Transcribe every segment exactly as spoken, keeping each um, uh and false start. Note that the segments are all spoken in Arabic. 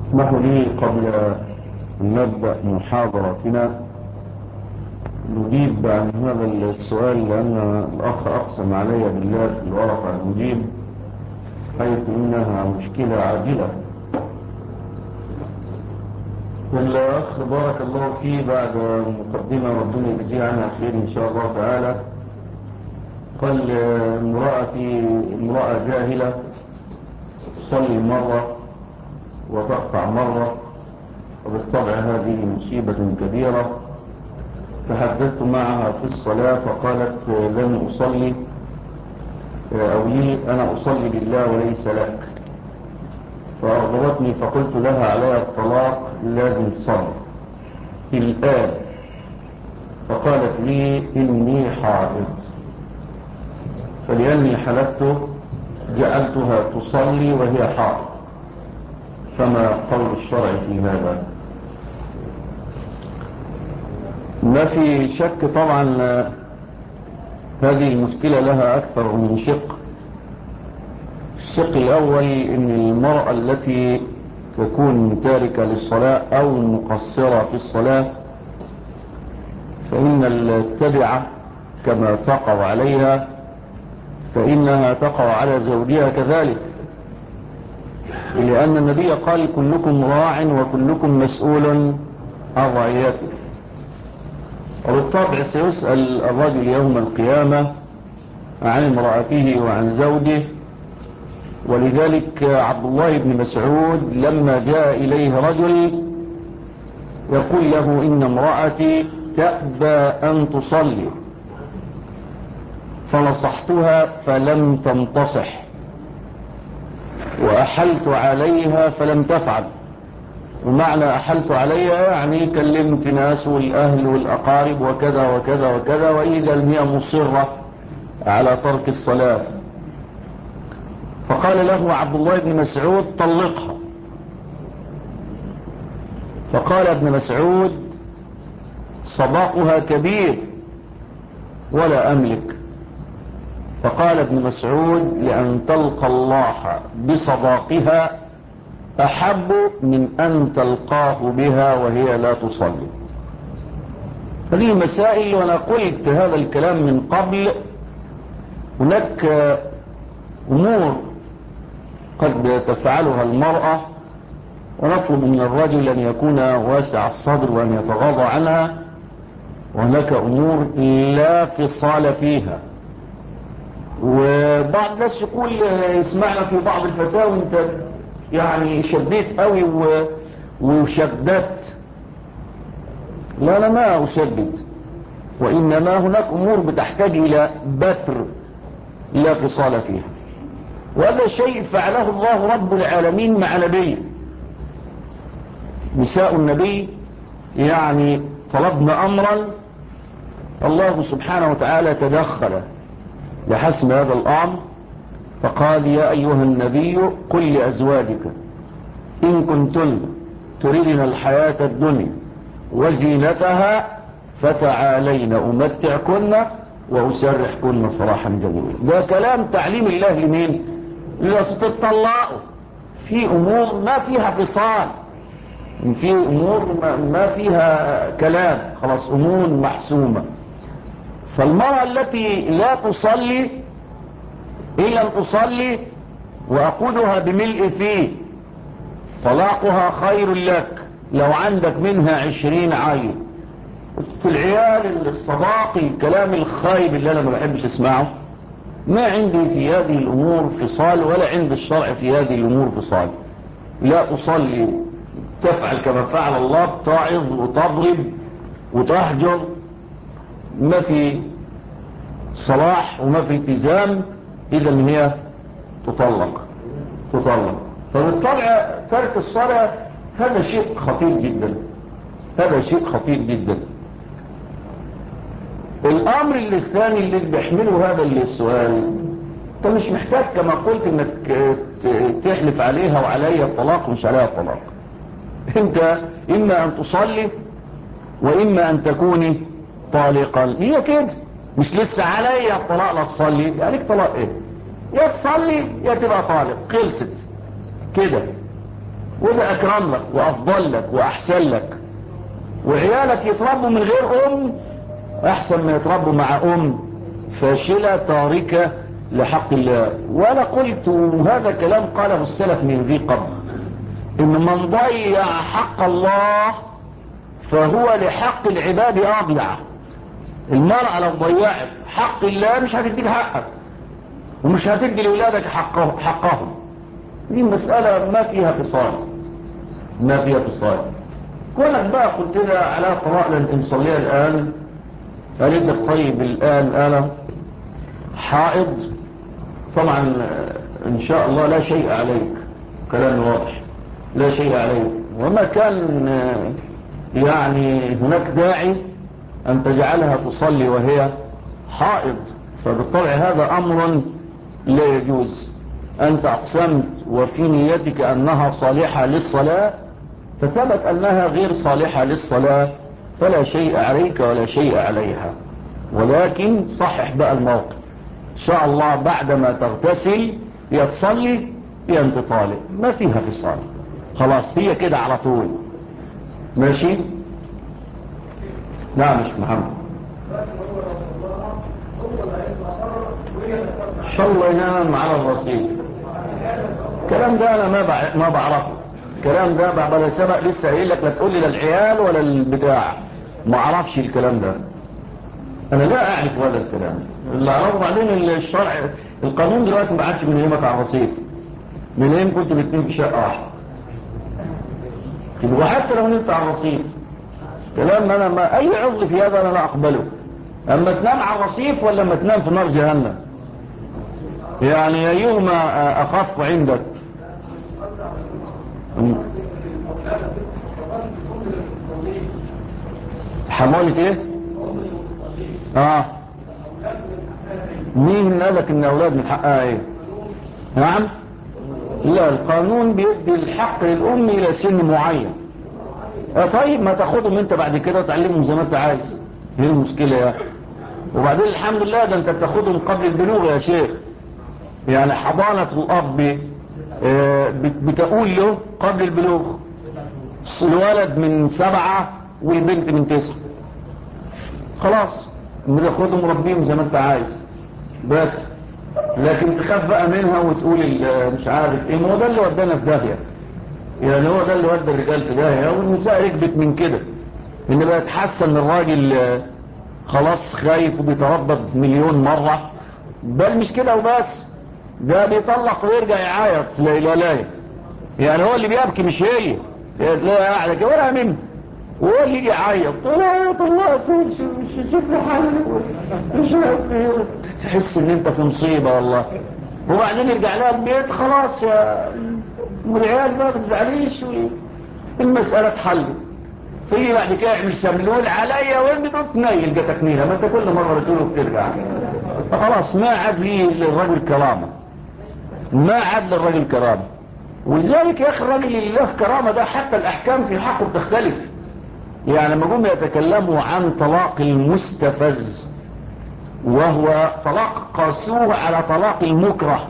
اسمحوا لي قبل أن نبدأ محاضرتنا نجيب عن هذا السؤال، لأن الأخ أقسم علي بالله في الورقة المجيب، حيث إنها مشكلة عاجلة. الأخ بارك الله فيه بعد مقدمة ربنا يجزيه عنها خير إن شاء الله تعالى، قال امرأتي امرأة جاهلة تصلي مرة وتقطع مرة، وبالطبع هذه مصيبة كبيرة. تحدثت معها في الصلاة فقالت لن أصلي، أو لي أنا أصلي لله وليس لك، فأغضبتني فقلت لها عليها الطلاق لازم تصلي الآن، فقالت لي إني حائض، فلأني حلفت جعلتها تصلي وهي حائض، فما قول الشرع في هذا؟ ما في شك طبعا هذه المشكلة لها أكثر من شق. الشق الأول إن المرأة التي تكون تاركة للصلاة أو مقصرة في الصلاة، فإن التبعة كما تقع عليها فإنها تقع على زوجها كذلك، لأن النبي قال كلكم راع وكلكم مسؤول عن رعيته، وبالطبع سيسأل الرجل يوم القيامة عن امرأته وعن زوجه. ولذلك عبد الله بن مسعود لما جاء إليه رجل يقول له إن امرأتي تأبى أن تصلي، فنصحتها فلم تنتصح، وأحلت عليها فلم تفعل. ومعنى أحلت عليها يعني كلمت ناس والأهل والأقارب وكذا وكذا وكذا، وإذا هي مصرة على ترك الصلاة. فقال له عبد الله بن مسعود طلقها، فقال ابن مسعود صداقها كبير ولا أملك. فقال ابن مسعود لأن تلقى الله بصداقها أحب من أن تلقاه بها وهي لا تصلي. هذه مسائل، وأنا قلت هذا الكلام من قبل. هناك أمور قد تفعلها المرأة ونطلب من الرجل أن يكون واسع الصدر وأن يتغاضى عنها، وهناك أمور لا فصال فيها. وبعض الناس يقول يسمعنا في بعض الفتاوى انت يعني شديت قوي وشددت. لا أنا ما أشدد، وإنما هناك أمور بتحتاج إلى بتر لا فصال فيها، وهذا شيء فعله الله رب العالمين مع نبيه. نساء النبي يعني طلبنا أمرا، الله سبحانه وتعالى تدخل لحسم هذا الأمر، فقال يا أيها النبي قل لأزواجك إن كنتن تريدن الحياة الدنيا وزينتها فتعالين أمتعكن وأسرحكن سراحا جميلا. ده كلام تعليم الله لمين؟ لتطلعوا في أمور ما فيها فصال، في أمور ما فيها كلام، خلاص أمور محسومة. فالمرأة التي لا تصلي إن لم تصلي وأقودها بملء فيه طلاقها خير لك لو عندك منها عشرين عيل. في العيال الصداقي الكلام الخايب اللي أنا ما بحبش اسمعه، ما عندي في هذه الأمور فصال، ولا عند الشرع في هذه الأمور فصال. لا تصلي تفعل كما فعل الله، بتعظ وتضرب وتحجر، ما في صلاح وما في التزام، إذا هي تطلق تطلق. فبالطبع ترك الصلاة هذا شيء خطير جدا، هذا شيء خطير جدا. الأمر اللي الثاني اللي بيحمله هذا السؤال، انت مش محتاج كما قلت انك تحلف عليها وعليها الطلاق ومش عليها الطلاق. انت اما ان تصلي واما ان تكوني طالقا، هي كده، مش لسه عليها الطلاق لا تصلي، يعني طلاق ايه؟ يا تصلي يا تبقى طالق، خلصت كده. وده اكرم لك وافضل لك واحسن لك، وعيالك يتربوا من غير ام احسن ما يتربوا مع ام فاشلة تاركة لحق الله. وانا قلت وهذا كلام قاله السلف من ذي قبل، ان من ضيع حق الله فهو لحق العباد اضيع. المرأة لو ضيعت حق الله مش هتديك حقك ومش هتدي لأولادك حقهم, حقهم. دي مسألة ما فيها فصال، ما فيها فصال. كونك بقى قلت لها على طلاق لن تمصليها الآن، قالت لك طيب الآن أنا حائض، طبعا إن شاء الله لا شيء عليك، كلام واضح، لا شيء عليك. وما كان يعني هناك داعي أن تجعلها تصلي وهي حائض، فبالطبع هذا أمر لا يجوز. أنت أقسمت وفي نيتك أنها صالحة للصلاة، فثبت أنها غير صالحة للصلاة، فلا شيء عليك ولا شيء عليها. ولكن صحح بقى الموقف إن شاء الله، بعدما تغتسل يا تصلي يا أنت طالب، ما فيها فصال، خلاص هي كده على طول. ماشي؟ نعم مش محمد إن شاء الله ينام على الرصيف. الكلام ده أنا ما ما بعرفه، الكلام ده بعد سبق لسه قايل لك لا تقول لي لا العيال ولا البتاع، ما اعرفش الكلام ده، انا لا اعرف هذا الكلام اللي اعرفه. بعدين الشرع القانون دلوقتي ما عادش من يومك على الرصيف، من ايام كنتوا الاثنين في شقه واحده، وحتى لو نمت على الرصيف كلام انا ما اي عضو في هذا انا لا اقبله. اما تنام على الرصيف ولا اما تنام في نار جهنم، يعني ايهما اخف عندك؟ حمولة ايه؟ اه مين قال لك ان اولاد من حقها ايه؟ نعم؟ لا، القانون بيدي الحق للام الى سن معين. اه طيب ما تاخدهم انت بعد كده وتعلمهم زي ما انت عايز، ايه المشكله يا اخي؟ وبعدين الحمد لله ده انت بتاخدهم قبل البلوغ يا شيخ، يعني حضانه الاب اه بتقول له قبل البلوغ، الولد من سبعه والبنت من تسعه، خلاص بتاخدهم مربيهم زي ما انت عايز. بس لكن تخاف بقى منها وتقول مش عارف ايه، ما هو ده اللي ودانا في داهيه، يعني هو ده اللي ودى الرجال في داهيه والنساء ركبت من كده، ان بقى تحسن الراجل خلاص خايف وبيتردد مليون مره، بل مش كده وبس، ده بيطلق ويرجع يعيط لا لا لا، يعني هو اللي بيبكي مش هي، لا قاعده كده ولا منه، وهو اللي يجي يعيط طلعت الله شوف لي حالي مش عارف ايه، تحس ان انت في مصيبه والله. وبعدين يرجع لها البيت خلاص يا العيال ما بتزعليش المساله اتحلت، في بعد كده يعمل سملول عليا وين بتنيل جاتك نيله، ما انت كل مره بتقول وبترجع، فخلاص ما عاد لي للرجل كرامه، ما عاد للرجل كرامه. ولذلك يا اخي الراجل اللي له كرامه ده حتى الاحكام في حقه بتختلف، يعني لما جم يتكلموا عن طلاق المستفز وهو طلاق قاسوه على طلاق المكره،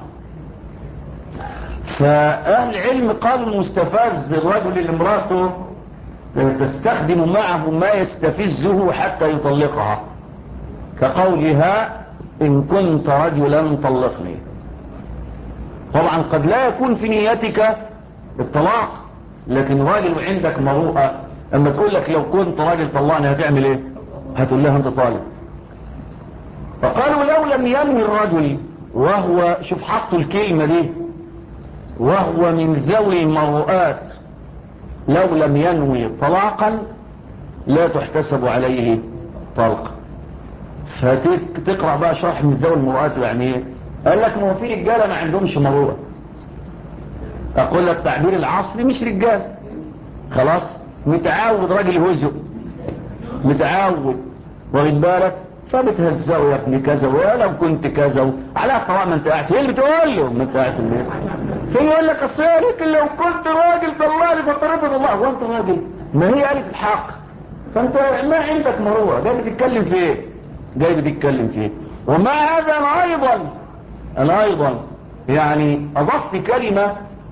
فأهل العلم قالوا المستفز الرجل اللي امراته تستخدم معه ما يستفزه حتى يطلقها، كقولها إن كنت رجلا طلقني. طبعا قد لا يكون في نيتك الطلاق، لكن راجل وعندك مروءة اما تقول لك لو كنت راجل طلعني هتعمل ايه؟ هتقول لها انت طالب. فقالوا لو لم ينوي الرجل وهو، شوف حطوا الكلمة دي، وهو من ذوي المروءات، لو لم ينوي طلاقا لا تحتسب عليه طلق. فتقرأ بقى شرح من ذوي المروءات يعني ايه؟ قال لك ما هو في رجاله ما عندهمش مروءة، اقول لك تعبير العصري مش رجال، خلاص متعود راجل هزء متعود واخد بالك، فبتهزقه يا ابني كذا ولو كنت كذا على طبعا ما انت قاعد، هي اللي بتقول له ما انت قاعد في البيت، في يقول لك اصل لو كنت راجل طلعني فطرفت الله، هو انت راجل؟ ما هي قالت الحق، فانت ما عندك مروءه، جاي بتتكلم في ايه؟ جاي بتتكلم في ايه؟ ومع هذا انا ايضا انا ايضا يعني اضفت كلمه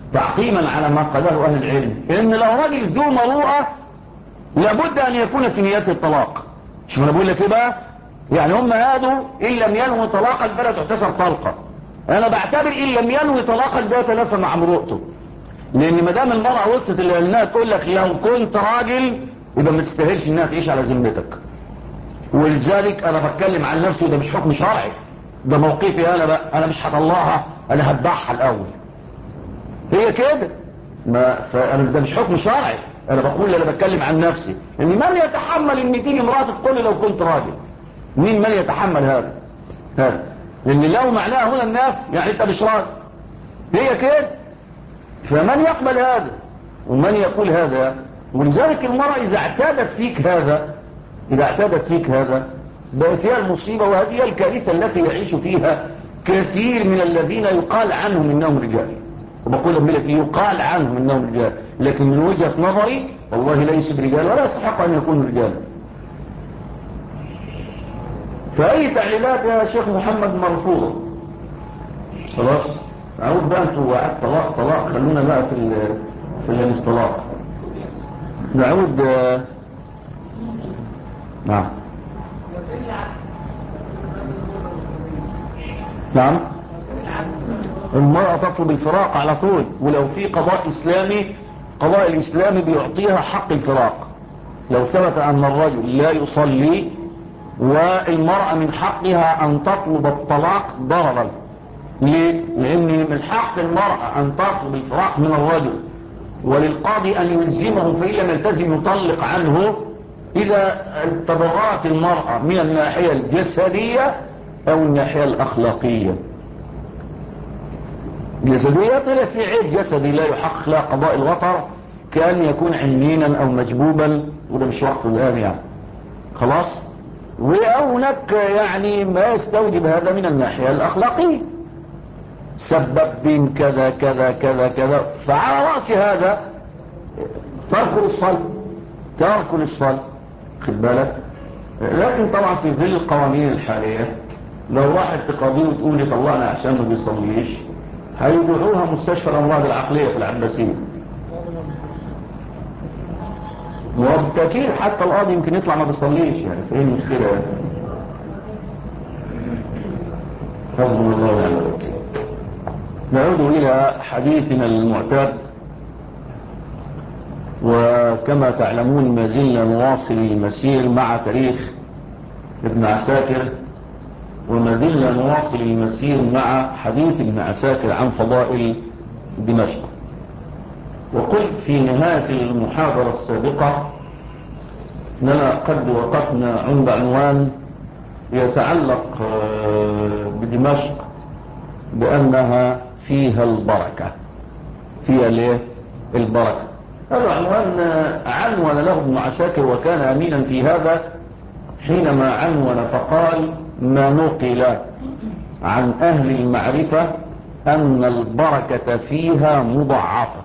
تعقيما على ما قاله أهل العلم، إن لو راجل ذو مروءة لابد أن يكون في نيته الطلاق. شوف أنا بقول لك إيه بقى، يعني هم هادوا إن لم ينوي طلاقك فلا تحتسب طلقة. أنا بعتبر إن لم ينوي طلاقك ده يتلافى مع مروءته، لأن ما دام المرأة وصلت اللي إنها تقول لك لو كنت راجل يبقى ما تستاهلش إنها تعيش على ذمتك. ولذلك أنا بتكلم عن نفسي، وده مش حكم شرعي، ده موقفي أنا بقى. أنا مش هطلعها، أنا هتبعها الأول، هي كده. ما فأنا ده مش حكم شرعي، أنا بقول أنا بتكلم عن نفسي. إن من يتحمل إن تيجي امرأة تقول لي لو كنت راجل؟ مين من يتحمل هذا؟ هذا لأن لو معناه هنا الناف يعني أنت مش راجل، هي كده. فمن يقبل هذا ومن يقول هذا؟ ولذلك المرأة إذا اعتادت فيك هذا، إذا اعتادت فيك هذا بقت هي المصيبة، وهذه الكارثة التي يعيش فيها كثير من الذين يقال عنهم إنهم رجال. وبقول لهم فيه يقال عنهم إنهم رجال، لكن من وجهة نظري والله ليس برجال ولا يستحق أن يكون رجال. فأي تعليلات يا شيخ محمد مرفوضة. خلاص أعود بقى أنتوا وعد طلاق طلاق، خلونا بقى في في الاصطلاح. نعود. نعم نعم المرأة تطلب الفراق على طول، ولو في قضاء إسلامي، قضاء الإسلامي بيعطيها حق الفراق. لو ثبت أن الرجل لا يصلي والمرأة من حقها أن تطلب الطلاق ضررا. ليه؟ لأن من حق المرأة أن تطلب الفراق من الرجل، وللقاضي أن يلزمه فإن لم يلتزم يطلق عنه إذا تضررت المرأة من الناحية الجسدية أو الناحية الأخلاقية. جسدية طلع في عيب جسدي لا يحقق لا قضاء الوطر، كأن يكون عنينا أو مجبوبا، وده مش وقته الآن يعني. خلاص. وهناك يعني ما يستوجب هذا من الناحية الأخلاقية، سبب بين كذا كذا كذا كذا، فعلى رأس هذا ترك الصلاة، ترك الصلاة، خد بالك. لكن طبعا في ظل القوانين الحالية لو واحد تقاضيه وتقول لي طلعنا عشان ما بيصليش، هيدعوها مستشفى الأمراض العقلية في العباسية. وبالتأكيد حتى القاضي يمكن يطلع ما بيصليش، يعني في ايه المشكلة يعني؟ حسبنا الله ونعم الوكيل. نعود إلى حديثنا المعتاد، وكما تعلمون ما زلنا نواصل المسير مع تاريخ ابن عساكر، وما زلنا نواصل المسير مع حديث ابن عساكر عن فضائل دمشق. وقلت في نهاية المحاضرة السابقة أننا قد وقفنا عند عنوان يتعلق بدمشق بأنها فيها البركة، فيها ليه البركة. هذا عنوان عنون له ابن عساكر، وكان أمينا في هذا حينما عنون فقال: ما نقل عن أهل المعرفة أن البركة فيها مضاعفة.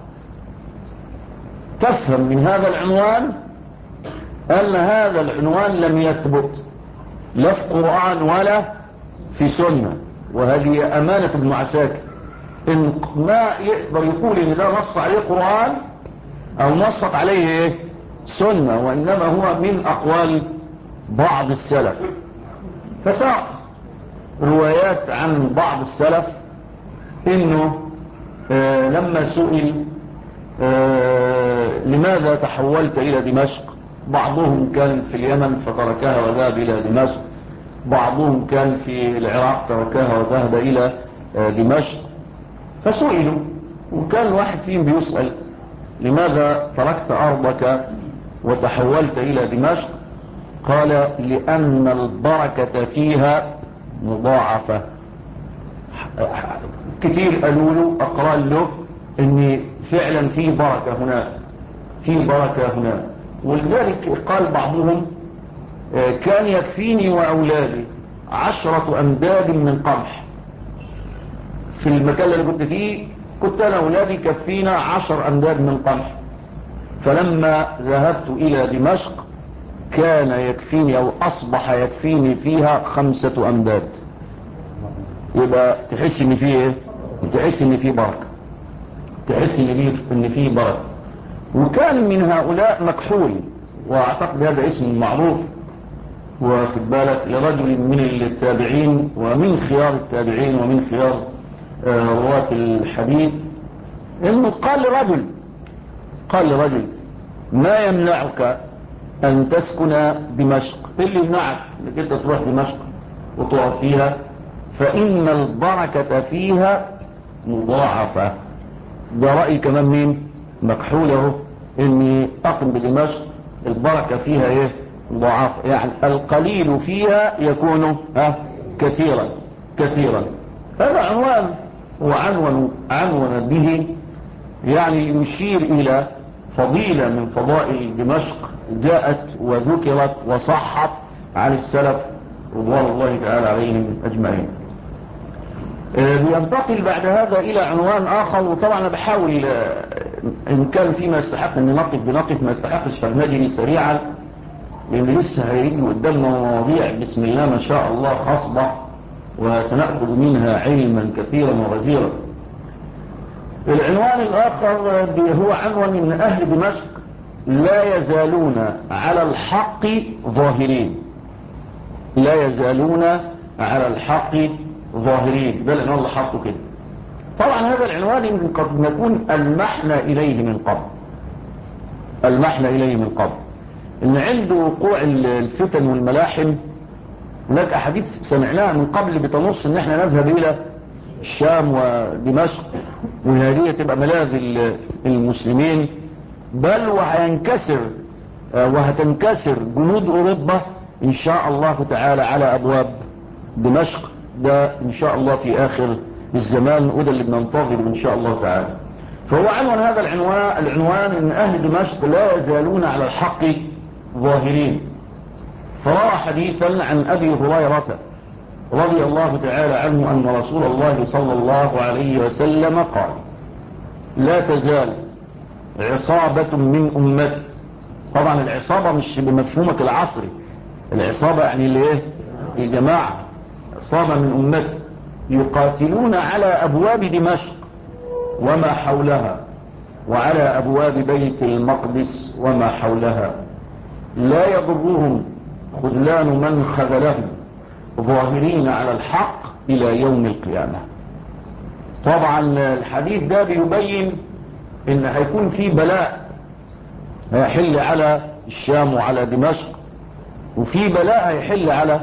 تفهم من هذا العنوان أن هذا العنوان لم يثبت لا في قرآن ولا في سنة، وهذه أمانة ابن عساكر، إن ما يقدر يقول إن ده نص عليه قرآن أو نصت عليه إيه؟ سنة، وإنما هو من أقوال بعض السلف. فساق روايات عن بعض السلف إنه آه لما سئل آه لماذا تحولت إلى دمشق، بعضهم كان في اليمن فتركها وذهب إلى دمشق، بعضهم كان في العراق تركها وذهب إلى آه دمشق. فسئلوا، وكان واحد فيهم بيسأل: لماذا تركت أرضك وتحولت إلى دمشق؟ قال: لأن البركة فيها مضاعفة. كتير قالوا له أقرأ له إن فعلا في بركة هناك، في بركة هناك. ولذلك قال بعضهم: كان يكفيني وأولادي عشرة أمداد من قمح. في المكان اللي كنت فيه كنت أنا أولادي كفينا عشر أمداد من قمح، فلما ذهبت إلى دمشق كان يكفيني أو أصبح يكفيني فيها خمسة أمداد. يبقى تحس إن فيه إيه؟ تحس إن فيه بركة، تحس ان فيه ان فيه بركه. وكان من هؤلاء مكحول، واعتقد هذا اسم معروف واخد بالك لرجل من التابعين ومن خيار التابعين ومن خيار رواة الحديث، انه قال لرجل قال لرجل ما يمنعك ان تسكن دمشق؟ اللي يمنعك انك انت تروح دمشق وتقعد فيها؟ فان البركة فيها مضاعفة. ده رأي كمان مين؟ مكحوله، اني اقم بدمشق البركة فيها ايه؟ مضاعفة، يعني القليل فيها يكون ها كثيرا كثيرا. هذا عنوان وعنون عنون به، يعني يشير الى فضيلة من فضائل دمشق جاءت وذكرت وصحت عن السلف رضوان الله تعالى عليهم اجمعين. بينتقل بعد هذا الى عنوان اخر، وطبعا انا بحاول ان كان فيما يستحق ان نقف بنقف، ما يستحقش فلنجري سريعا، لان لسه هيجي قدامنا مواضيع بسم الله ما شاء الله خصبة، وسنأخذ منها علما كثيرا وغزيرا. العنوان الاخر هو عنوان ان اهل دمشق لا يزالون على الحق ظاهرين. لا يزالون على الحق ظاهرين، ده العنوان اللي حطه كده. طبعا هذا العنوان يمكن قد نكون المحنا اليه من قبل المحنا اليه من قبل ان عند وقوع الفتن والملاحم هناك احاديث سمعناها من قبل بتنص ان احنا نذهب الى الشام ودمشق، وهذه تبقى ملاذ المسلمين، بل وهينكسر وهتنكسر جنود اوروبا ان شاء الله تعالى على ابواب دمشق. ده ان شاء الله في اخر الزمان، وده اللي بننتظره ان شاء الله تعالى. فهو عنوان هذا العنوان العنوان ان اهل دمشق لا يزالون على الحق ظاهرين. فروى حديثا عن ابي هريرة رضي الله تعالى عنه ان رسول الله صلى الله عليه وسلم قال: لا تزال عصابة من امتي. طبعا العصابة مش بمفهومك العصري، العصابة يعني اللي ايه؟ الجماعة. عصابة من امتي يقاتلون على ابواب دمشق وما حولها، وعلى ابواب بيت المقدس وما حولها، لا يضرهم خذلان من خذلهم، ظاهرين على الحق الى يوم القيامة. طبعا الحديث ده بيبين ان هيكون في بلاء هيحل على الشام وعلى دمشق، وفي بلاء هيحل على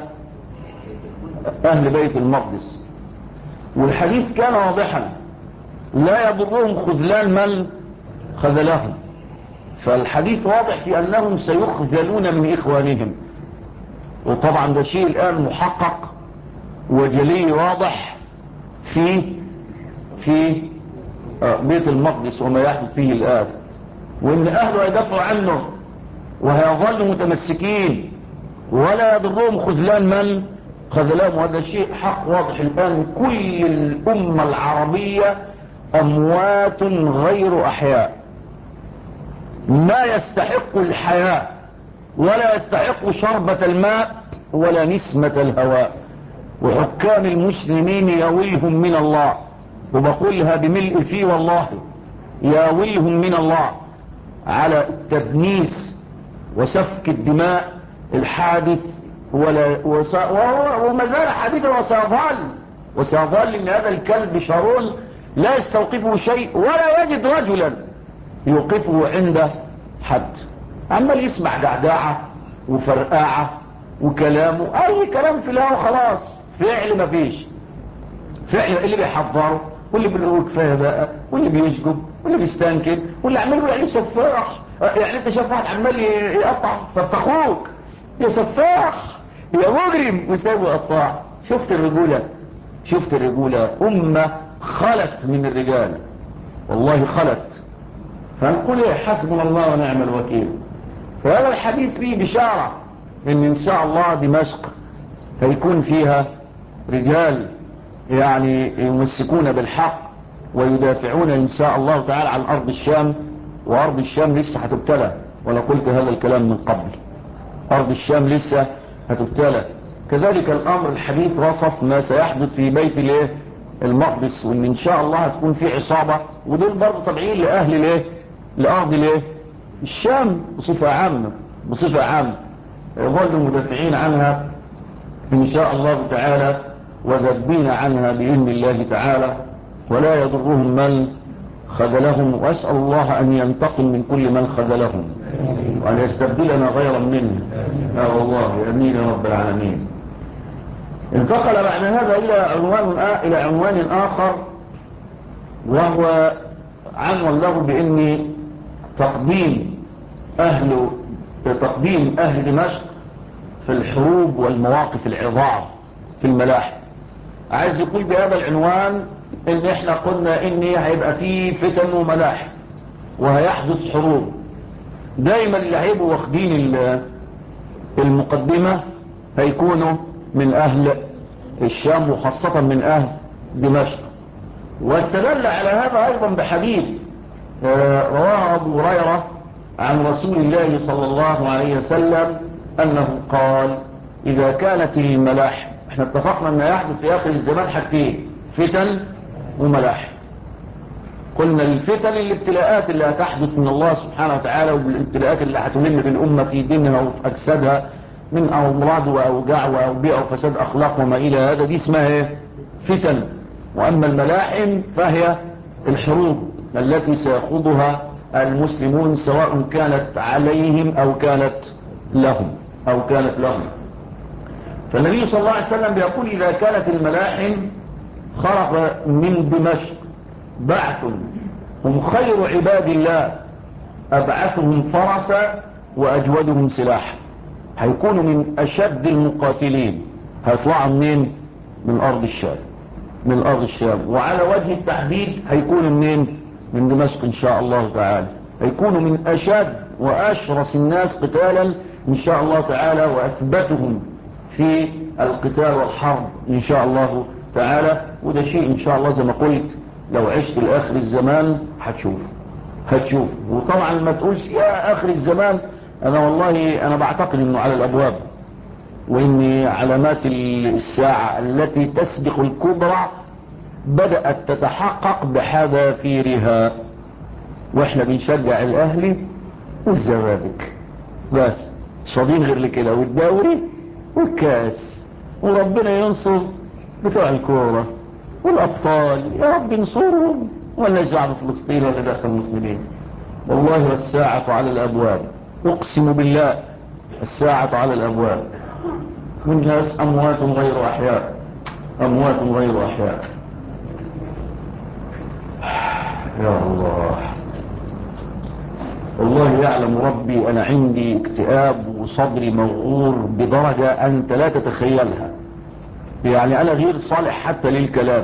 اهل بيت المقدس. والحديث كان واضحا: لا يضرهم خذلان من خذلهم. فالحديث واضح في انهم سيخذلون من اخوانهم، وطبعا ده شيء الان محقق وجلي واضح في في بيت المقدس وما يحدث فيه الان، وان اهله يدافعوا عنه وهيظلوا متمسكين، ولا يضرهم خذلان من خذلهم. وهذا شيء حق واضح الان. كل الامة العربية اموات غير احياء، ما يستحق الحياة ولا يستحق شربة الماء ولا نسمة الهواء. وحكام المسلمين ياويهم من الله، وبقولها بملء فيه والله، ياويهم من الله على التدنيس وسفك الدماء الحادث، ولا وما زال حديثا وسيظل وسيظل ان هذا الكلب شارون لا يستوقفه شيء ولا يجد رجلا يوقفه عند حد. عمال يسمع دعداعة وفرقاعة وكلامه اي كلام في الهوا خلاص، فعل ما فيش فعل. اللي بيحضره واللي بيقول كفايه بقى، واللي بيسجد واللي بيستنكد واللي عمال يقول عليه سفاح. يعني انت شايف واحد عمال يقطع فاخوك يا سفاح يا مجرم وسايبه يقطع. شفت الرجولة؟ شفت الرجولة؟ أمة خلت من الرجال، والله خلت. فنقول حسبنا الله ونعم الوكيل. فهذا الحديث فيه بشارة ان ان شاء الله دمشق هيكون فيها رجال يعني يمسكون بالحق ويدافعون ان شاء الله تعالى عن ارض الشام. وارض الشام لسه هتبتلى، وانا قلت هذا الكلام من قبل، ارض الشام لسه هتبتلى. كذلك الامر الحديث وصف ما سيحدث في بيت الايه المقدس، وان ان شاء الله هتكون في عصابة، ودول برضه طبيعيين لاهل الايه، لارض الايه، الشام بصفة عامة، بصفة عامة ظلوا مدافعين عنها ان شاء الله تعالى، وذبين عنها بإذن الله تعالى، ولا يضرهم من خذلهم. وأسأل الله أن ينتقم من كل من خذلهم وأن يستبدلنا غيرا منه يا الله، أمين يا رب العالمين. انتقل بعد هذا إلى عنوان إلى عنوان آخر، وهو عنوان له بإن تقديم أهل تقديم أهل دمشق في الحروب والمواقف العظام في الملاحم. عايز يقول بهذا العنوان ان احنا قلنا ان هيبقى فيه فتن وملاحم وهيحدث حروب. دايما اللي هيبقوا واخدين المقدمة هيكونوا من اهل الشام، وخاصة من اهل دمشق. واستدل على هذا ايضا بحديث رواه ابو هريرة عن رسول الله صلى الله عليه وسلم انه قال: اذا كانت الملاحم، احنا اتفقنا ان يحدث في اخر الزمان حاجتين: فتن وملاحم. قلنا الفتن الابتلاءات اللي هتحدث من الله سبحانه وتعالى، والابتلاءات اللي هتلم بالامة في دينها وفي اجسادها من امراض واوجاع واوبئة وفساد اخلاق وما الى هذا، دي اسمها ايه؟ فتن. واما الملاحم فهي الحروب التي سيخوضها المسلمون سواء كانت عليهم او كانت لهم او كانت لهم. فالنبي صلى الله عليه وسلم بيقول: إذا كانت الملاحم خرج من دمشق بعث هم خير عباد الله أبعثهم فرسا وأجودهم سلاحا. هيكونوا من أشد المقاتلين. هيطلعوا منين؟ من أرض الشام، من أرض الشام. وعلى وجه التحديد هيكونوا منين؟ من دمشق إن شاء الله تعالى. هيكونوا من أشد وأشرس الناس قتالا إن شاء الله تعالى، وأثبتهم في القتال والحرب إن شاء الله تعالى. وده شيء إن شاء الله زي ما قلت لو عشت لآخر الزمان هتشوف هتشوف وطبعا ما تقولش يا آخر الزمان، أنا والله أنا بعتقد أنه على الأبواب، وإن علامات الساعة التي تسبق الكبرى بدأت تتحقق بحذافيرها، وإحنا بنشجع الأهلي والزمالك بس، صديق غير لكده، والدوري والكاس، وربنا ينصر بتوع الكورة والأبطال، يا رب ينصرهم، ولا يجعل فلسطين ولا بأس المسلمين. والله الساعة على الأبواب، أقسم بالله الساعة على الأبواب. والناس أموات غير أحياء، أموات غير أحياء. يا الله، والله يعلم ربي أنا عندي اكتئاب وصدري موغور بدرجة أنت لا تتخيلها. يعني أنا غير صالح حتى للكلام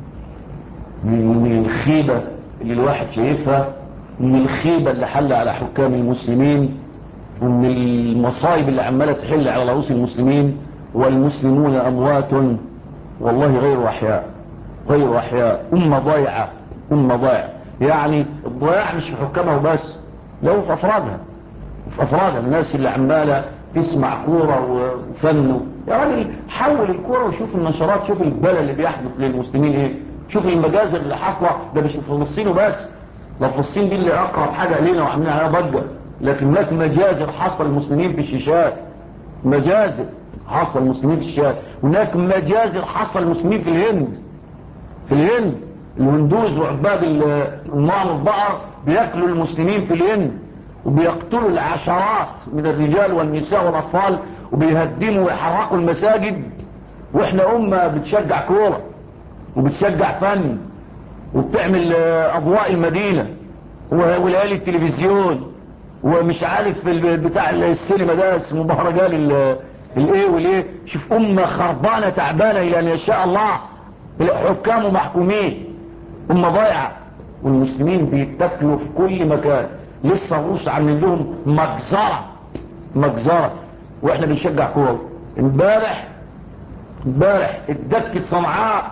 من الخيبة اللي الواحد شايفها، من الخيبة اللي حل على حكام المسلمين، ومن المصائب اللي عمالة تحل على رؤوس المسلمين. والمسلمون أموات والله غير أحياء، غير أحياء. أمة ضيعة، أمة ضيعة. يعني الضياع مش في حكامها وبس، لو في أفرادها، في أفرادها الناس اللي عمالة تسمع كورة وفن. يا راجل حول الكورة وشوف النشرات، شوف البلاء اللي بيحدث للمسلمين ايه، شوف المجازر اللي حاصلة. ده مش في فلسطين وبس، ده فلسطين دي اللي أقرب حاجة إلينا وعاملين عليها ضجة، لكن هناك مجازر حاصلة المسلمين في الشيشات، مجازر حاصلة المسلمين في الشيشات. هناك مجازر حاصلة المسلمين في الهند، في الهند الهندوز وعباد النار والبقر بياكلوا المسلمين في الهند، وبيقتلوا العشرات من الرجال والنساء والأطفال، وبيهدموا ويحرقوا المساجد. واحنا أمة بتشجع كورة وبتشجع فن وبتعمل أضواء المدينة وليالي التلفزيون، ومش عارف بتاع السينما ده اسمه مهرجان الايه والايه. شوف أمة خربانة تعبانة إلى أن يشاء الله، الحكام ومحكومين، أمة ضايعة. والمسلمين بيتاكلوا في كل مكان. لسه الروس عاملين لهم مجزرة، مجزرة، واحنا بنشجع كورة. امبارح امبارح اتدكت صنعاء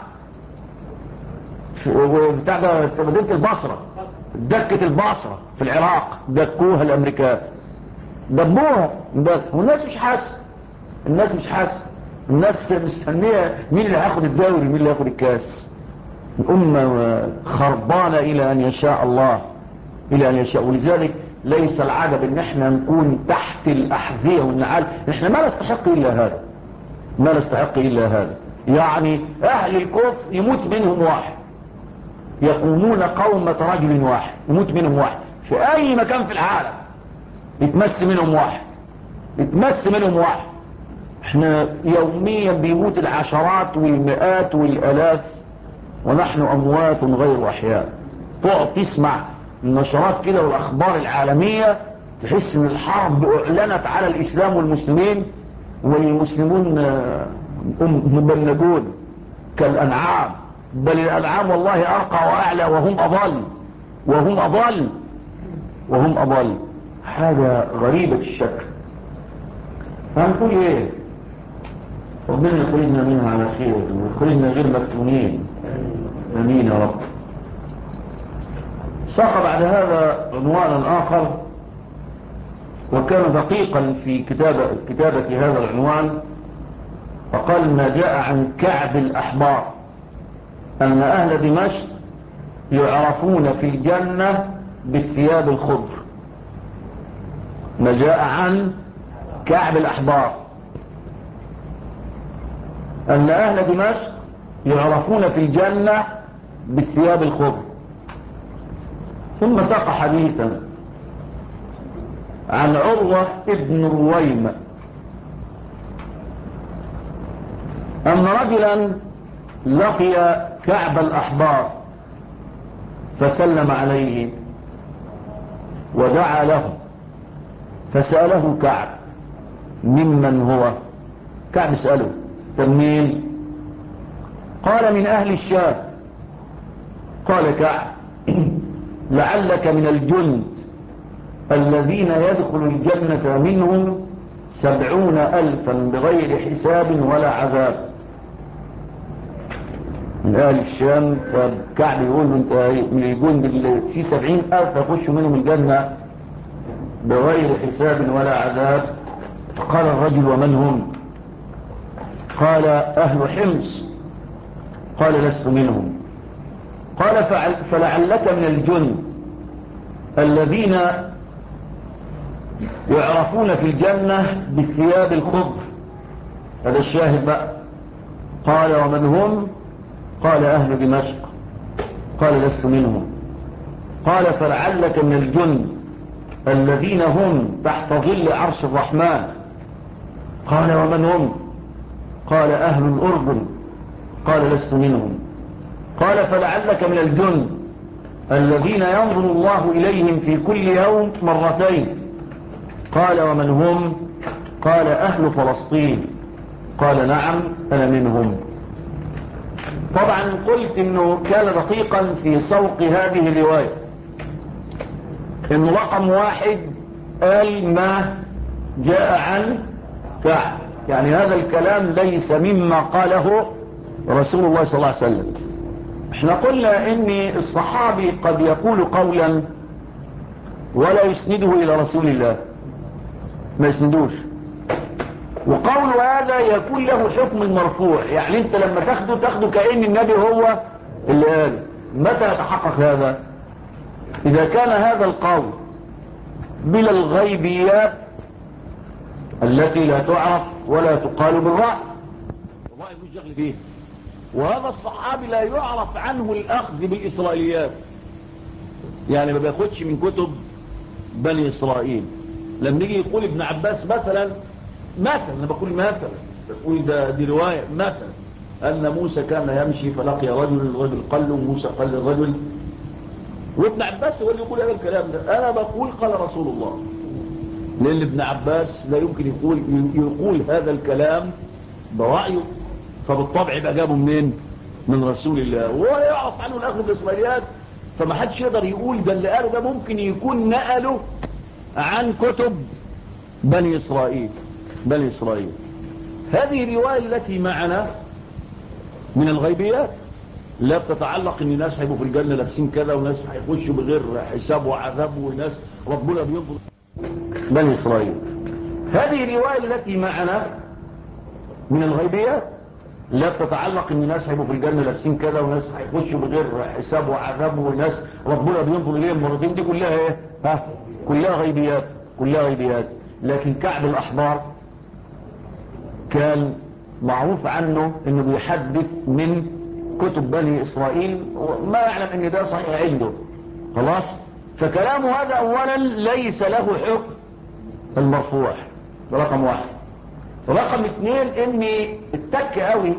بتاع ده مدينة البصرة، اتدكت البصرة في العراق، دكوها الامريكان، دبوها امبارح. والناس مش حاسه، الناس مش حاسه، الناس مستنيه مين اللي هياخد الدوري، مين اللي هياخد الكاس. الأمة خربانة إلى أن يشاء الله، إلى أن يشاء. ولذلك ليس العجب ان احنا نكون تحت الأحذية والنعال. احنا ما نستحق إلا هذا، ما نستحق إلا هذا. يعني أهل الكفر يموت منهم واحد، يقومون قومة رجل واحد يموت منهم واحد في أي مكان في العالم، يتمس منهم واحد، يتمس منهم واحد. احنا يوميا بيموت العشرات والمئات والآلاف ونحن أموات غير أحياء. تقعد تسمع النشرات كده والأخبار العالمية تحس ان الحرب اعلنت على الإسلام والمسلمين، والمسلمون مبلغون كالأنعام، بل الأنعام والله أرقى وأعلى وهم أضل، وهم أضل وهم أضل. حاجة غريبة الشكل. هنقول ايه؟ ربنا يخرجنا منها على خير ويخرجنا غير مفتونين، امين يا رب. ساق بعد هذا عنوانا آخر، وكان دقيقا في كتابة, كتابة هذا العنوان، فقال: ما جاء عن كعب الأحبار أن أهل دمشق يعرفون في الجنة بالثياب الخضر. ما جاء عن كعب الأحبار أن أهل دمشق يعرفون في الجنة بالثياب الخضر. ثم ساق حديثا عن عروة ابن رويمة أن رجلا لقي كعب الأحبار فسلم عليه ودعا له، فسأله كعب: ممن هو؟ كعب سأله: مين؟ قال: من أهل الشام. قال كعب: لعلك من الجند الذين يدخل الجنة منهم سبعون ألفا بغير حساب ولا عذاب. من أهل الشام. فكعب يقول له: انت من الجند اللي في سبعين ألف يخشوا منهم الجنة بغير حساب ولا عذاب. قال الرجل: ومن هم؟ قال: أهل حمص. قال: لست منهم. قال: فلعلك من الجند الذين يعرفون في الجنة بالثياب الخضر. هذا الشاهد بقى. قال: ومن هم؟ قال: أهل دمشق. قال: لست منهم. قال: فلعلك من الجند الذين هم تحت ظل عرش الرحمن. قال: ومن هم؟ قال: أهل الأردن. قال: لست منهم. قال: فلعلك من الجند الذين ينظر الله إليهم في كل يوم مرتين. قال: ومن هم؟ قال: أهل فلسطين. قال: نعم أنا منهم. طبعا قلت إنه كان دقيقا في سوق هذه الرواية، إنه رقم واحد قال ما جاء عن كعب، يعني هذا الكلام ليس مما قاله رسول الله صلى الله عليه وسلم. احنا قلنا ان الصحابي قد يقول قولا ولا يسنده الى رسول الله، ما يسندوش، وقول هذا يكون له حكم المرفوع. يعني انت لما تاخده تاخده كأن النبي هو اللي قال. متى يتحقق هذا؟ اذا كان هذا القول بلا الغيبيات التي لا تعرف ولا تقال بالرأي، والله يقول شغل بيه. وهذا الصحابي لا يعرف عنه الأخذ بالإسرائيليات، يعني ما بياخدش من كتب بني إسرائيل. لما يجي يقول ابن عباس مثلا مثلا أنا بقول مثلا بقول ده دي رواية مثلا أن موسى كان يمشي فلقي رجل، الرجل قال له، موسى قال للرجل، وابن عباس هو اللي يقول هذا الكلام ده. أنا بقول قال رسول الله، لأن ابن عباس لا يمكن يقول يقول هذا الكلام برأيه، فبالطبع يبقى جابه منين؟ من رسول الله. وهو يعرف عنه الأخذ بالإسرائيليات، فما حدش يقدر يقول ده اللي قاله ده ممكن يكون نقله عن كتب بني إسرائيل. بني إسرائيل هذه الرواية التي معنا من الغيبيات، لا بتتعلق ان ناس هيبقوا في الجنة لابسين كذا، وناس هيخشوا بغير حساب وعذاب، وناس ربنا بينظر بني إسرائيل. هذه الرواية التي معنا من الغيبيات لا بتتعلق ان ناس هيبقوا في الجنة لابسين كده وناس هيخشوا بغير حساب وعذاب وناس ربنا بينظر اليهم مرتين، دي كلها ايه؟ ها كلها غيبيات، كلها غيبيات. لكن كعب الأحبار كان معروف عنه انه بيحدث من كتب بني اسرائيل وما يعلم ان ده صحيح عنده، خلاص. فكلامه هذا اولا ليس له حكم المرفوع، ده رقم واحد. رقم اثنين اني اتك قوي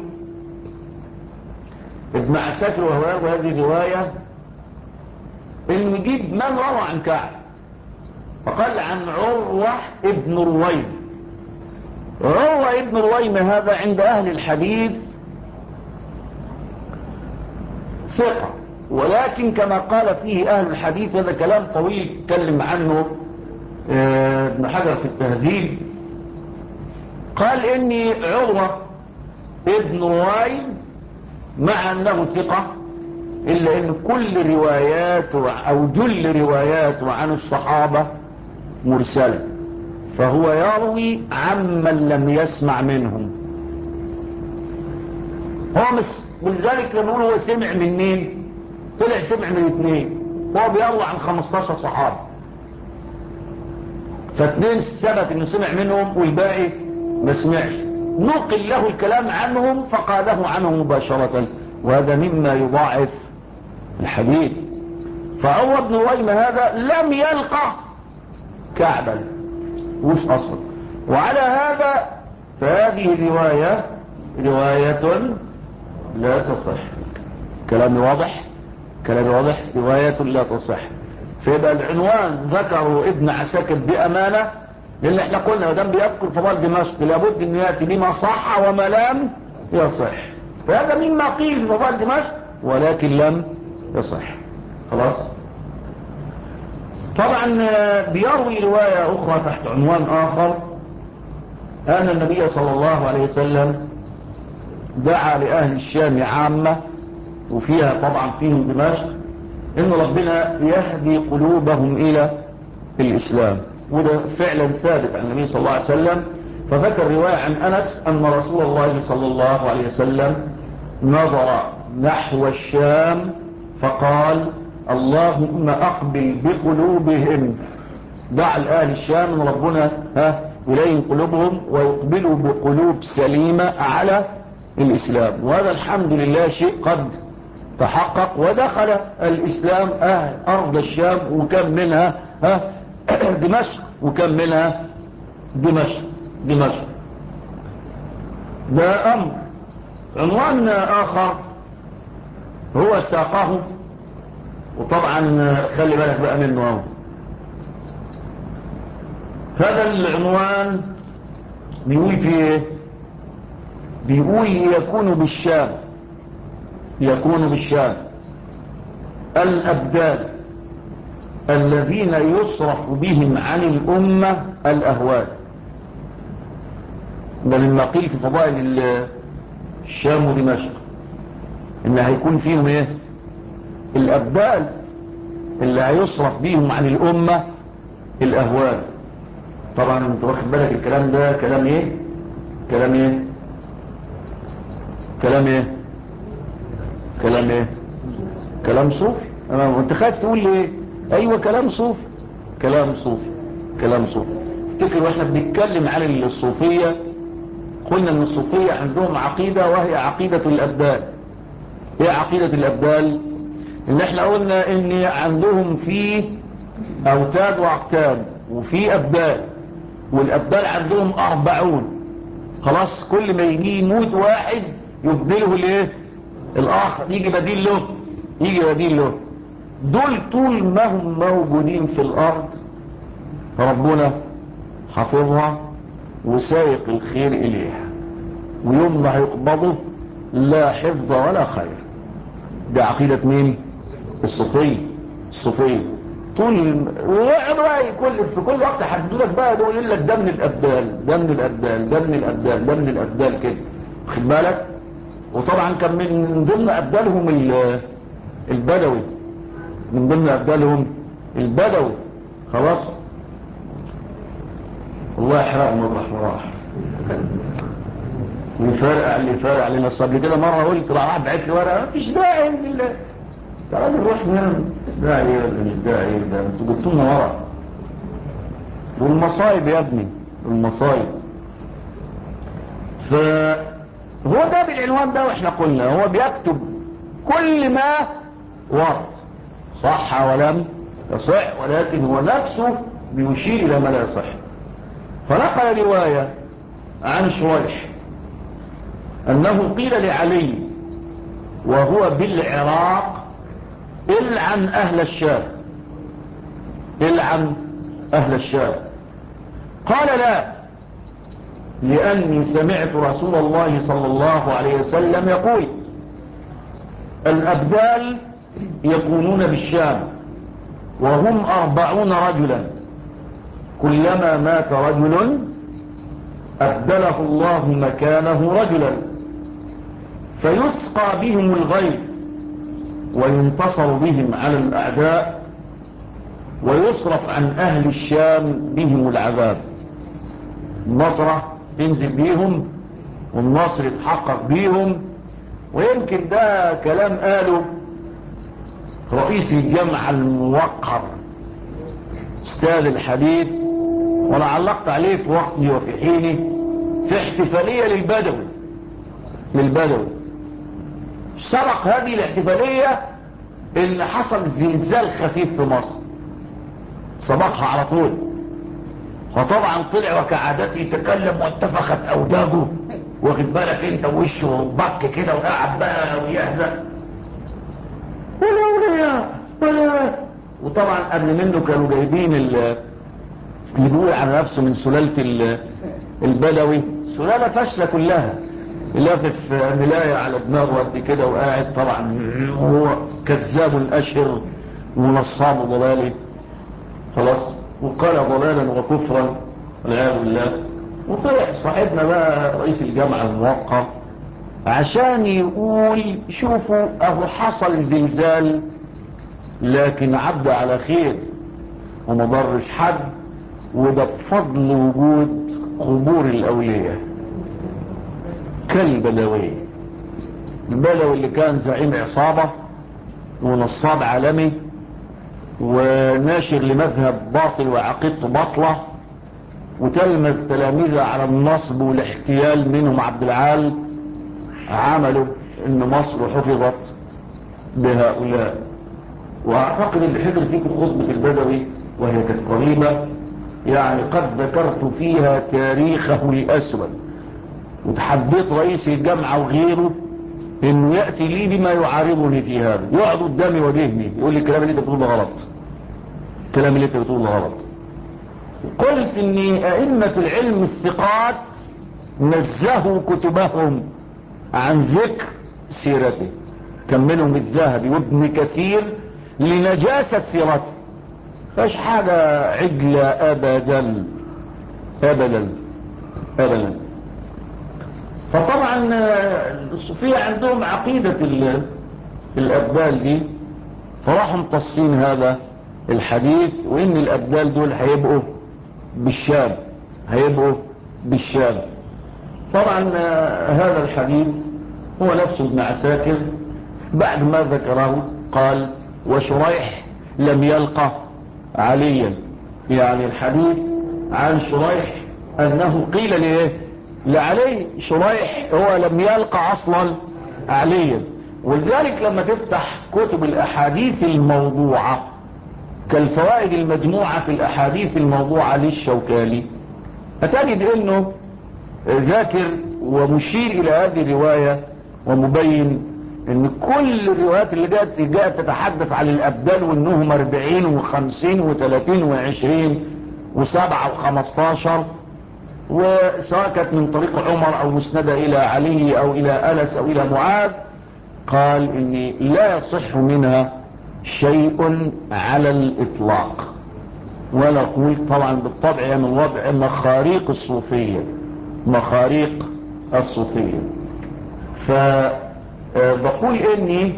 ابن عساكر وهو يروي هذه الرواية انه يجيب من روى عن كعب، فقال عن عروة ابن رويم. عروة ابن رويم هذا عند اهل الحديث ثقة، ولكن كما قال فيه اهل الحديث، هذا كلام طويل اتكلم عنه ابن حجر في التهذيب، قال اني عروة ابن رويم مع انه ثقة الا ان كل رواياته او جل رواياته عن الصحابة مرسلة، فهو يروي عمن لم يسمع منهم. هو مس ولذلك لما نقول هو سمع من مين، طلع سمع من اثنين، هو بيروي عن خمستاشر صحابة، فاثنين ثبت انه سمع منهم والباقي ما سمعش، نقل له الكلام عنهم فقاله عنهم مباشرة، وهذا مما يضاعف الحديث. فعروة بن رويم هذا لم يلقى كعبا وش اصلا، وعلى هذا فهذه الرواية رواية لا تصح. كلام واضح، كلام واضح، رواية لا تصح. فيبقى العنوان ذكروا ابن عساكر بأمانة، لأن احنا قلنا ودام بيذكر فضائل دمشق لابد أن يأتي بما صح وما لم يصح، فهذا مما قيل في فضائل دمشق ولكن لم يصح، خلاص. طبعا بيروي رواية أخرى تحت عنوان آخر أن النبي صلى الله عليه وسلم دعا لأهل الشام عامة، وفيها طبعا فيهم دمشق، إن ربنا يهدي قلوبهم إلى الإسلام، وده فعلا ثابت عن النبي صلى الله عليه وسلم. فذكر رواية عن أنس أن رسول الله صلى الله عليه وسلم نظر نحو الشام فقال اللهم أقبل بقلوبهم، دعا لأهل الشام أن ربنا ها إليه قلوبهم ويقبلوا بقلوب سليمة على الإسلام، وهذا الحمد لله شيء قد تحقق، ودخل الإسلام أهل أرض الشام وكم منها ها دمشق، وكم منها دمشق دمشق ده أمر. عنوان آخر هو ساقه، وطبعا خلي بالك بقى منه اهو. هذا العنوان بيقول فيه، بيقول يكون بالشام، يكون بالشام الأبدال الذين يصرف بهم عن الأمة الأهوال. ده مما قيل في فضائل الشام ودمشق إن هيكون فيهم إيه؟ الأبدال اللي هيصرف بهم عن الأمة الأهوال. طبعا انت واخد بالك الكلام ده كلام إيه؟ كلام إيه؟ كلام إيه؟ كلام إيه؟ كلام صوفي. أنا أنت خايف تقول لي إيه؟ أيوة كلام صوفي، كلام صوفي، كلام صوفي. افتكر واحنا بنتكلم عن الصوفية قلنا ان الصوفية عندهم عقيدة وهي عقيدة الأبدال. ايه عقيدة الأبدال؟ ان احنا قلنا ان عندهم في أوتاد وأقتاد وفي أبدال، والأبدال عندهم أربعون، خلاص. كل ما يجي يموت واحد يبدله ليه الآخر، يجي بديل له، يجي بديل له. دول طول ما هم موجودين في الأرض ربنا حافظها وسايق الخير إليها، ويوم ما هيقبضوا لا حفظ ولا خير. ده عقيدة مين؟ الصوفية. الصوفية طول وعباي كل في كل وقت حددوا لك بقى، دول يقول لك ده من الأبدال، ده من الأبدال، ده من الأبدال، ده من الأبدال كده، خد بالك. وطبعا كان من ضمن أبدالهم البدوي، من ضمن أبدالهم البدوي، خلاص. الله يحرقهم الرحمة راح. ويفرقع اللي يفرقع لنا. قبل كده مرة قلت راح بعت لي ورقة مفيش داعي لله. يا راجل روح نام، داعي ولا مش داعي؟ ده انتوا جبتوا لنا ورقة. والمصايب يا ابني، المصايب. فهو ده بالعنوان ده، واحنا قلنا هو بيكتب كل ما ورد صح ولم يصح، ولكن هو نفسه بيشير الى ما لا يصح. فنقل رواية عن شريح انه قيل لعلي وهو بالعراق: العن اهل الشام، العن اهل الشام. قال: لا، لاني سمعت رسول الله صلى الله عليه وسلم يقول: الابدال يكونون بالشام وهم أربعون رجلا، كلما مات رجل أبدله الله مكانه رجلا، فيسقى بهم الغيث وينتصر بهم على الأعداء، ويصرف عن أهل الشام بهم العذاب. النصرة تنزل بيهم والنصر يتحقق بيهم. ويمكن ده كلام قاله رئيس الجامعة الموقر استاذ الحديث، وانا علقت عليه في وقتي وفي حيني في احتفالية للبدوي للبدوي سبق هذه الاحتفالية اللي حصل زلزال خفيف في مصر، سبقها على طول. فطبعا طلع وكعادته يتكلم واتفخت اوداجه، واخد بالك انت، وشه بك كده وقاعد بقى ويهزأ وطبعا قبل منه كانوا جايبين اللي بيقول على نفسه من سلالة البدوي، سلالة فاشلة كلها، لافف ملاية على دماغه قد كده وقاعد طبعا وهو كذاب الاشهر ونصاب ضلالي خلاص، وقال ضلالا وكفرا والعياذ بالله. وطلع صاحبنا بقى رئيس الجامعة الموقر عشان يقول: شوفوا اهو حصل زلزال لكن عدى على خير وما ضرش حد، وده بفضل وجود قبور الاولياء كالبدوي. البدوي اللي كان زعيم عصابة ونصاب عالمي وناشر لمذهب باطل وعقيدته باطلة، وتلمذ تلاميذه على النصب والاحتيال، منهم عبد العال، عملوا ان مصر حفظت بهؤلاء. واعتقد اللي حضر فيكم خطبة البدوي وهي كانت قريبة يعني قد ذكرت فيها تاريخه الاسود، وتحديت رئيس الجامعة وغيره انه يأتي لي بما يعارضني في هذا، يقعد قدامي وجهني يقول لي الكلام اللي انت بتقوله غلط، الكلام اللي انت بتقوله غلط. قلت ان ائمة العلم الثقات نزهوا كتبهم عن ذكر سيرته، كان منهم الذهبي وابن كثير لنجاسة سيرته، فاش حاجة عدلة ابدا ابدا ابدا. فطبعا الصوفية عندهم عقيدة الابدال دي، فراحوا امتصين هذا الحديث وان الابدال دول هيبقوا بالشام، هيبقوا بالشام. طبعا هذا الحديث هو نفسه ابن عساكر بعد ما ذكره قال: وشريح لم يلقى عليا. يعني الحديث عن شريح انه قيل ليه لعلي، شريح هو لم يلقى اصلا عليا. ولذلك لما تفتح كتب الاحاديث الموضوعة كالفوائد المجموعة في الاحاديث الموضوعة للشوكاني، هتجد انه ذاكر ومشير الى هذه الرواية ومبين ان كل الروايات اللي جاءت جاءت تتحدث عن الابدال وانهم اربعين وخمسين وثلاثين وعشرين وسبعة وخمستاشر، وسواء كانت من طريق عمر او مسندة الى علي او الى انس او الى معاذ، قال ان لا يصح منها شيء على الاطلاق. ولا اقول طبعا بالطبع من وضع مخاريق الصوفية، مخاريق الصوفية. فبقول اني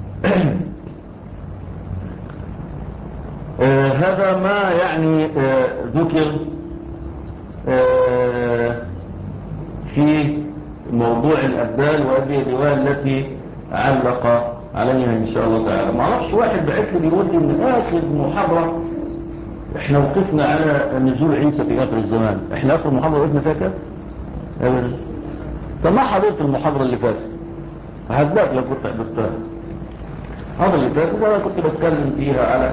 هذا ما يعني ذكر في موضوع الأبدال، وهذه الرواية التي علق عليها إن شاء الله تعالى. ما اعرفش واحد بعت لي بيقول لي من آخر محاضرة احنا وقفنا على نزول عيسى في آخر الزمان. احنا آخر محاضرة وقفنا فيها كده؟ أبدا. طب ما حضرت المحاضرة اللي فاتت؟ هداك لو كنت حضرتها. المحاضرة اللي فاتت أنا كنت بتكلم فيها على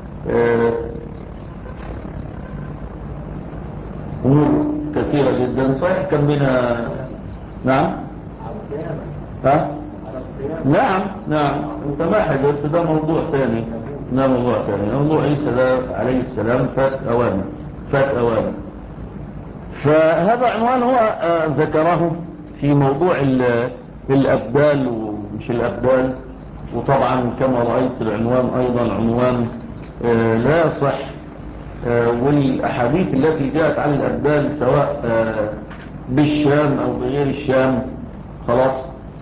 أمور كثيرة جدا. صحيح كان بنا نعم ها نعم نعم انت ما حضرت، ده موضوع ثاني. ده موضوع ثاني. موضوع عيسى ده عليه السلام فات اوان فات اوان فهذا عنوان هو آه ذكره في موضوع الابدال ومش الابدال. وطبعا كما رأيت العنوان ايضا عنوان آه لا يصح. آه والاحاديث التي جاءت عن الابدال سواء آه بالشام او بغير الشام خلاص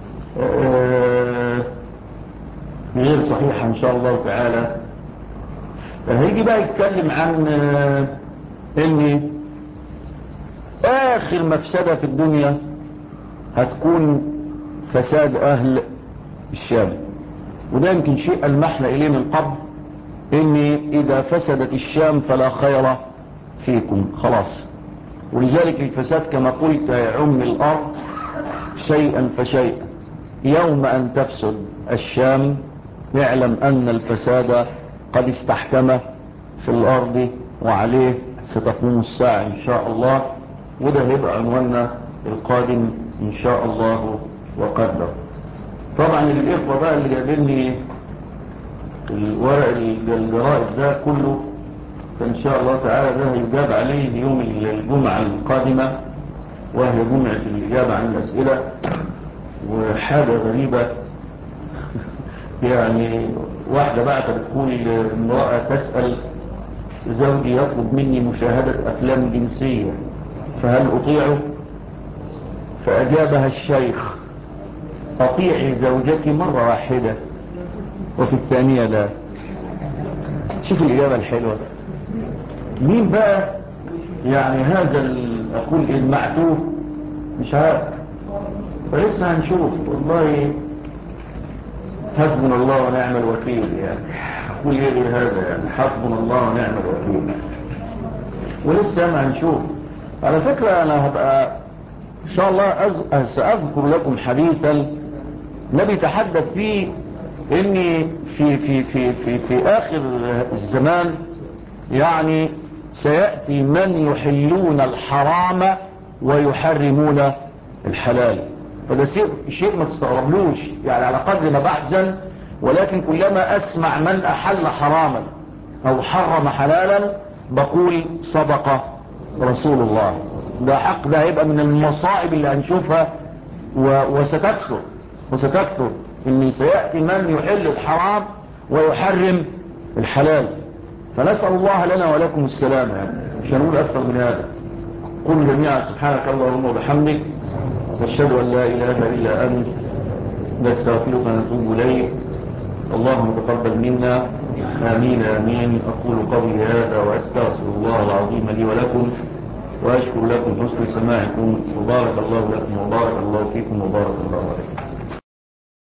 آه غير صحيحة ان شاء الله تعالى. هيجي بقى يتكلم عن آه ان اخر مفسدة في الدنيا هتكون فساد اهل الشام. وده يمكن شيء المحنا اليه من قبل، ان اذا فسدت الشام فلا خير فيكم خلاص. ولذلك الفساد كما قلت يعم الارض شيئا فشيئا. يوم ان تفسد الشام اعلم ان الفساد قد استحكم في الارض وعليه ستقوم الساعة ان شاء الله. وده هيبقى عنواننا القادم ان شاء الله وقدر. طبعا الاخوة بقى اللي جايبيني الورق الجرائد ده كله فان شاء الله تعالى ده هيجاب عليه يوم الجمعة القادمة، وهي جمعة الاجابة عن الاسئلة. وحاجة غريبة يعني واحدة بعد بتقول امرأة تسأل زوجي يطلب مني مشاهدة افلام جنسية فهل اطيعه؟ فاجابها الشيخ اطيعي زوجك مرة واحدة وفي الثانية لا. شوف الاجابة الحلوة. مين بقى يعني هذا اقول المعتوه؟ مش عارف، فلسه هنشوف. والله حسبنا الله ونعم الوكيل. يعني اقول ايه غير هذا؟ يعني حسبنا الله ونعم الوكيل. ولسه ما هنشوف. على فكرة انا هبقى ان شاء الله أز... سأذكر لكم حديثا النبي تحدث فيه اني في في في في في اخر الزمان يعني سيأتي من يحلون الحرام ويحرمون الحلال. فده شيء ما تستغربلوش يعني على قدر ما بحزن، ولكن كلما اسمع من احل حراما او حرم حلالا بقول صدق رسول الله. ده حق. ده هيبقى من المصائب اللي هنشوفها وستكثر وستكثر ان سيأتي من يحل الحرام ويحرم الحلال. فنسأل الله لنا ولكم السلامة. يعني مش هنقول اكثر من هذا. قل جميعا سبحانك اللهم وبحمدك نشهد ان لا اله الا انت نستغفرك ونتوب اليك. اللهم تقبل منا. امين امين. اقول قولي هذا واستغفر الله العظيم لي ولكم واشكر لكم حسن سماعكم. وبارك الله لكم وبارك الله فيكم وبارك الله عليكم.